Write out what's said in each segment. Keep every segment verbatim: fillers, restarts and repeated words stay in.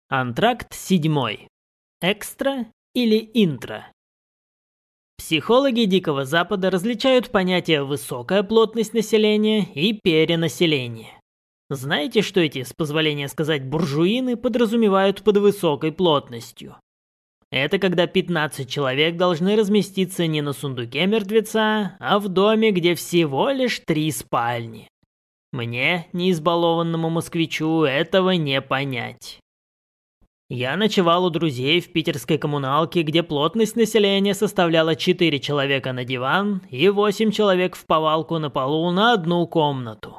Антракт седьмой. Экстра или интро? Психологи Дикого Запада различают понятия «высокая плотность населения» и «перенаселение». Знаете, что эти, с позволения сказать, буржуины подразумевают под высокой плотностью? Это когда пятнадцать человек должны разместиться не на сундуке мертвеца, а в доме, где всего лишь три спальни. Мне, неизбалованному москвичу, этого не понять. Я ночевал у друзей в питерской коммуналке, где плотность населения составляла четыре человека на диван и восемь человек в повалку на полу на одну комнату.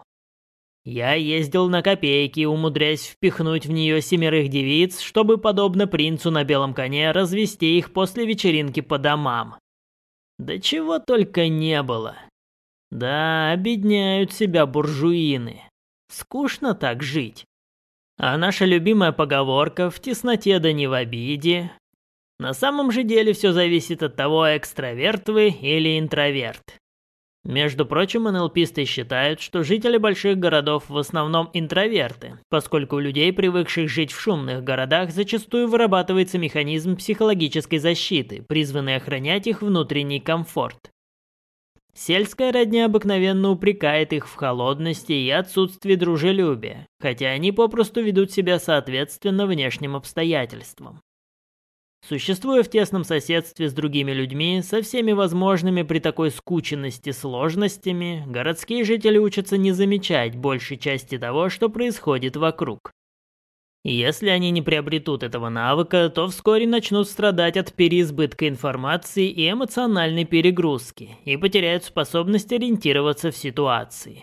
Я ездил на копейки, умудряясь впихнуть в нее семерых девиц, чтобы, подобно принцу на белом коне, развести их после вечеринки по домам. Да чего только не было. Да, обедняют себя буржуины. Скучно так жить. А наша любимая поговорка «в тесноте да не в обиде». На самом же деле все зависит от того, экстраверт вы или интроверт. Между прочим, эн эл писты считают, что жители больших городов в основном интроверты, поскольку у людей, привыкших жить в шумных городах, зачастую вырабатывается механизм психологической защиты, призванный охранять их внутренний комфорт. Сельская родня обыкновенно упрекает их в холодности и отсутствии дружелюбия, хотя они попросту ведут себя соответственно внешним обстоятельствам. Существуя в тесном соседстве с другими людьми, со всеми возможными при такой скученности сложностями, городские жители учатся не замечать большей части того, что происходит вокруг. И если они не приобретут этого навыка, то вскоре начнут страдать от переизбытка информации и эмоциональной перегрузки, и потеряют способность ориентироваться в ситуации.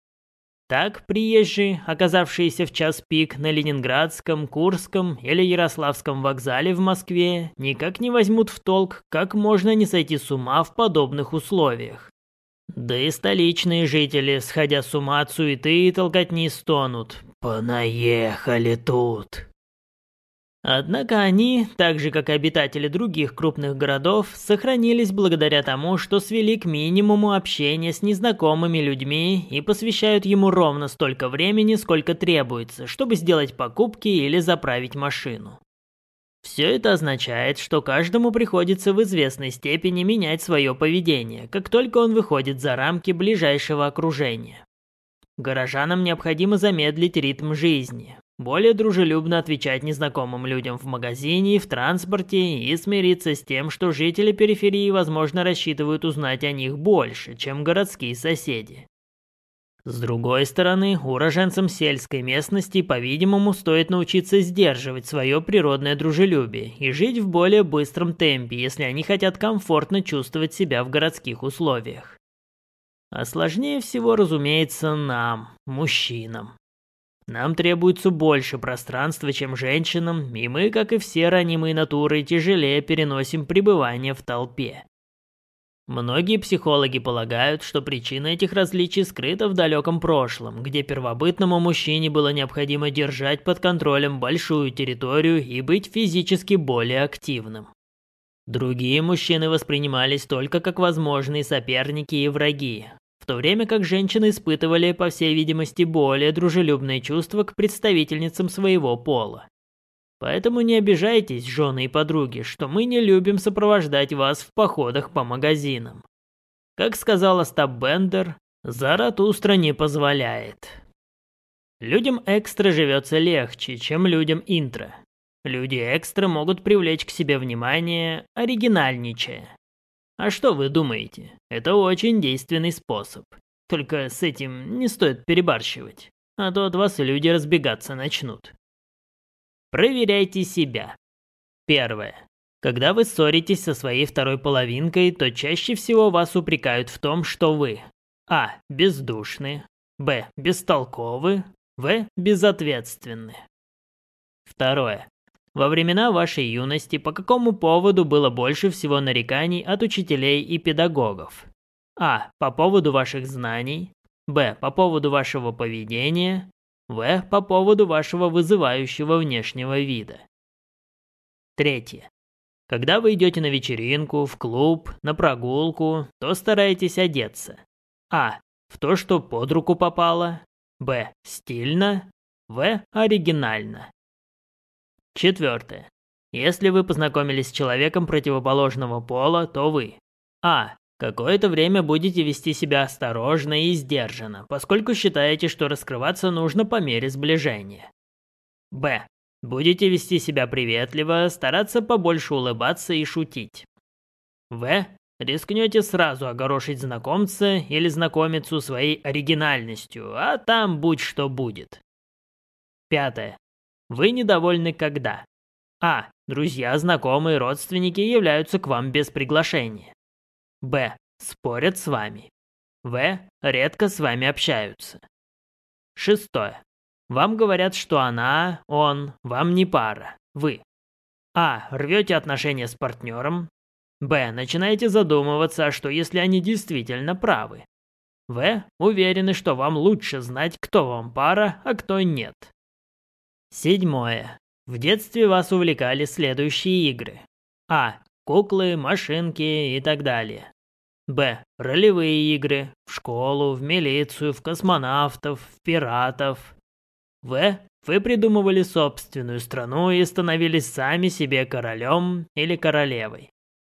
Так, приезжие, оказавшиеся в час пик на Ленинградском, Курском или Ярославском вокзале в Москве, никак не возьмут в толк, как можно не сойти с ума в подобных условиях. Да и столичные жители, сходя с ума от суеты и толкотни, стонут: «Понаехали тут». Однако они, так же как и обитатели других крупных городов, сохранились благодаря тому, что свели к минимуму общение с незнакомыми людьми и посвящают ему ровно столько времени, сколько требуется, чтобы сделать покупки или заправить машину. Все это означает, что каждому приходится в известной степени менять свое поведение, как только он выходит за рамки ближайшего окружения. Горожанам необходимо замедлить ритм жизни, более дружелюбно отвечать незнакомым людям в магазине и в транспорте и смириться с тем, что жители периферии, возможно, рассчитывают узнать о них больше, чем городские соседи. С другой стороны, уроженцам сельской местности, по-видимому, стоит научиться сдерживать свое природное дружелюбие и жить в более быстром темпе, если они хотят комфортно чувствовать себя в городских условиях. А сложнее всего, разумеется, нам, мужчинам. Нам требуется больше пространства, чем женщинам, и мы, как и все ранимые натуры, тяжелее переносим пребывание в толпе. Многие психологи полагают, что причина этих различий скрыта в далеком прошлом, где первобытному мужчине было необходимо держать под контролем большую территорию и быть физически более активным. Другие мужчины воспринимались только как возможные соперники и враги, в то время как женщины испытывали, по всей видимости, более дружелюбные чувства к представительницам своего пола. Поэтому не обижайтесь, жены и подруги, что мы не любим сопровождать вас в походах по магазинам. Как сказал Остап Бендер, Заратустра не позволяет. Людям экстра живется легче, чем людям интро. Люди экстра могут привлечь к себе внимание, оригинальничая. А что вы думаете? Это очень действенный способ. Только с этим не стоит перебарщивать, а то от вас люди разбегаться начнут. Проверяйте себя. Первое. Когда вы ссоритесь со своей второй половинкой, то чаще всего вас упрекают в том, что вы а. бездушны, б. бестолковы, в. безответственны. Второе. Во времена вашей юности по какому поводу было больше всего нареканий от учителей и педагогов? А. По поводу ваших знаний, б. По поводу вашего поведения, в. По поводу вашего вызывающего внешнего вида. Третье. Когда вы идете на вечеринку, в клуб, на прогулку, то старайтесь одеться. А. В то, что под руку попало, б. Стильно, в. Оригинально. Четвертое. Если вы познакомились с человеком противоположного пола, то вы А. Какое-то время будете вести себя осторожно и сдержанно, поскольку считаете, что раскрываться нужно по мере сближения. Б. Будете вести себя приветливо, стараться побольше улыбаться и шутить. В. Рискнете сразу огорошить знакомца или знакомицу своей оригинальностью, а там будь что будет. Пятое. Вы недовольны когда А. Друзья, знакомые, родственники являются к вам без приглашения. Б. Спорят с вами. В. Редко с вами общаются. Шестое. Вам говорят, что она, он, вам не пара, вы. А. Рвете отношения с партнером. Б. Начинаете задумываться, что если они действительно правы. В. Уверены, что вам лучше знать, кто вам пара, а кто нет. Седьмое. В детстве вас увлекали следующие игры. А. Куклы, машинки и так далее. Б. Ролевые игры. В школу, в милицию, в космонавтов, в пиратов. В. Вы придумывали собственную страну и становились сами себе королем или королевой.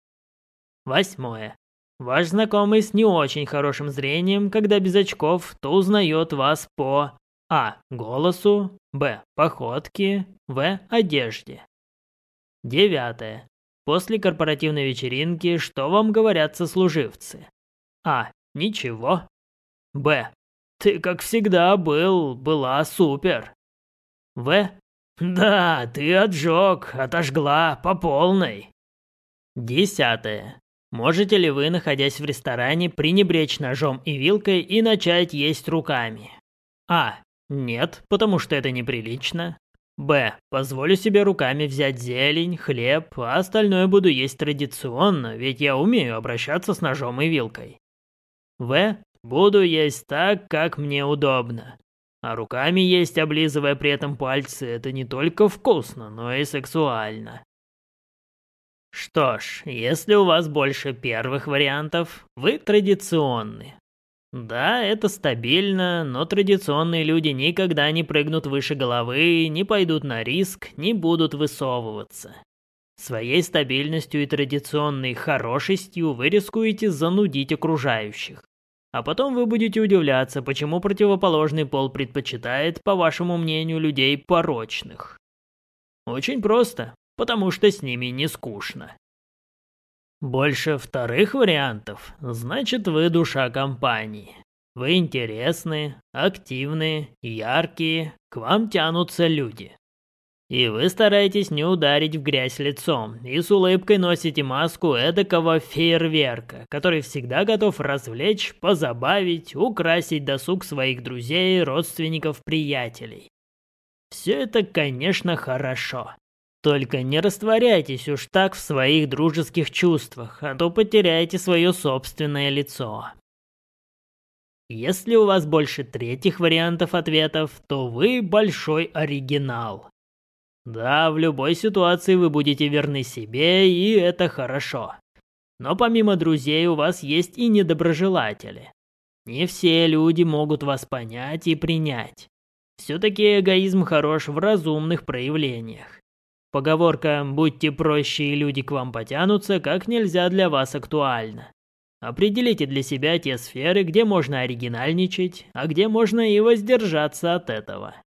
Восьмое. Ваш знакомый с не очень хорошим зрением, когда без очков, то узнает вас по А. Голосу, Б. Походке, В. Одежде. Девятое. После корпоративной вечеринки что вам говорят сослуживцы? А. Ничего. Б. Ты, как всегда, был, была супер. В. Да, ты отжег, отожгла по полной. Десятое. Можете ли вы, находясь в ресторане, пренебречь ножом и вилкой и начать есть руками? А. Нет, потому что это неприлично. Б. Позволю себе руками взять зелень, хлеб, а остальное буду есть традиционно, ведь я умею обращаться с ножом и вилкой. В. Буду есть так, как мне удобно. А руками есть, облизывая при этом пальцы, это не только вкусно, но и сексуально. Что ж, если у вас больше первых вариантов, вы традиционны. Да, это стабильно, но традиционные люди никогда не прыгнут выше головы, не пойдут на риск, не будут высовываться. Своей стабильностью и традиционной хорошестью вы рискуете занудить окружающих. А потом вы будете удивляться, почему противоположный пол предпочитает, по вашему мнению, людей порочных. Очень просто, потому что с ними не скучно. Больше вторых вариантов, значит, вы душа компании. Вы интересны, активны, яркие, к вам тянутся люди. И вы стараетесь не ударить в грязь лицом, и с улыбкой носите маску эдакого фейерверка, который всегда готов развлечь, позабавить, украсить досуг своих друзей, родственников, приятелей. Все это, конечно, хорошо. Только не растворяйтесь уж так в своих дружеских чувствах, а то потеряете свое собственное лицо. Если у вас больше третьих вариантов ответов, то вы большой оригинал. Да, в любой ситуации вы будете верны себе, и это хорошо. Но помимо друзей у вас есть и недоброжелатели. Не все люди могут вас понять и принять. Все-таки эгоизм хорош в разумных проявлениях. Поговорка «будьте проще, и люди к вам потянутся» как нельзя для вас актуальна. Определите для себя те сферы, где можно оригинальничать, а где можно и воздержаться от этого.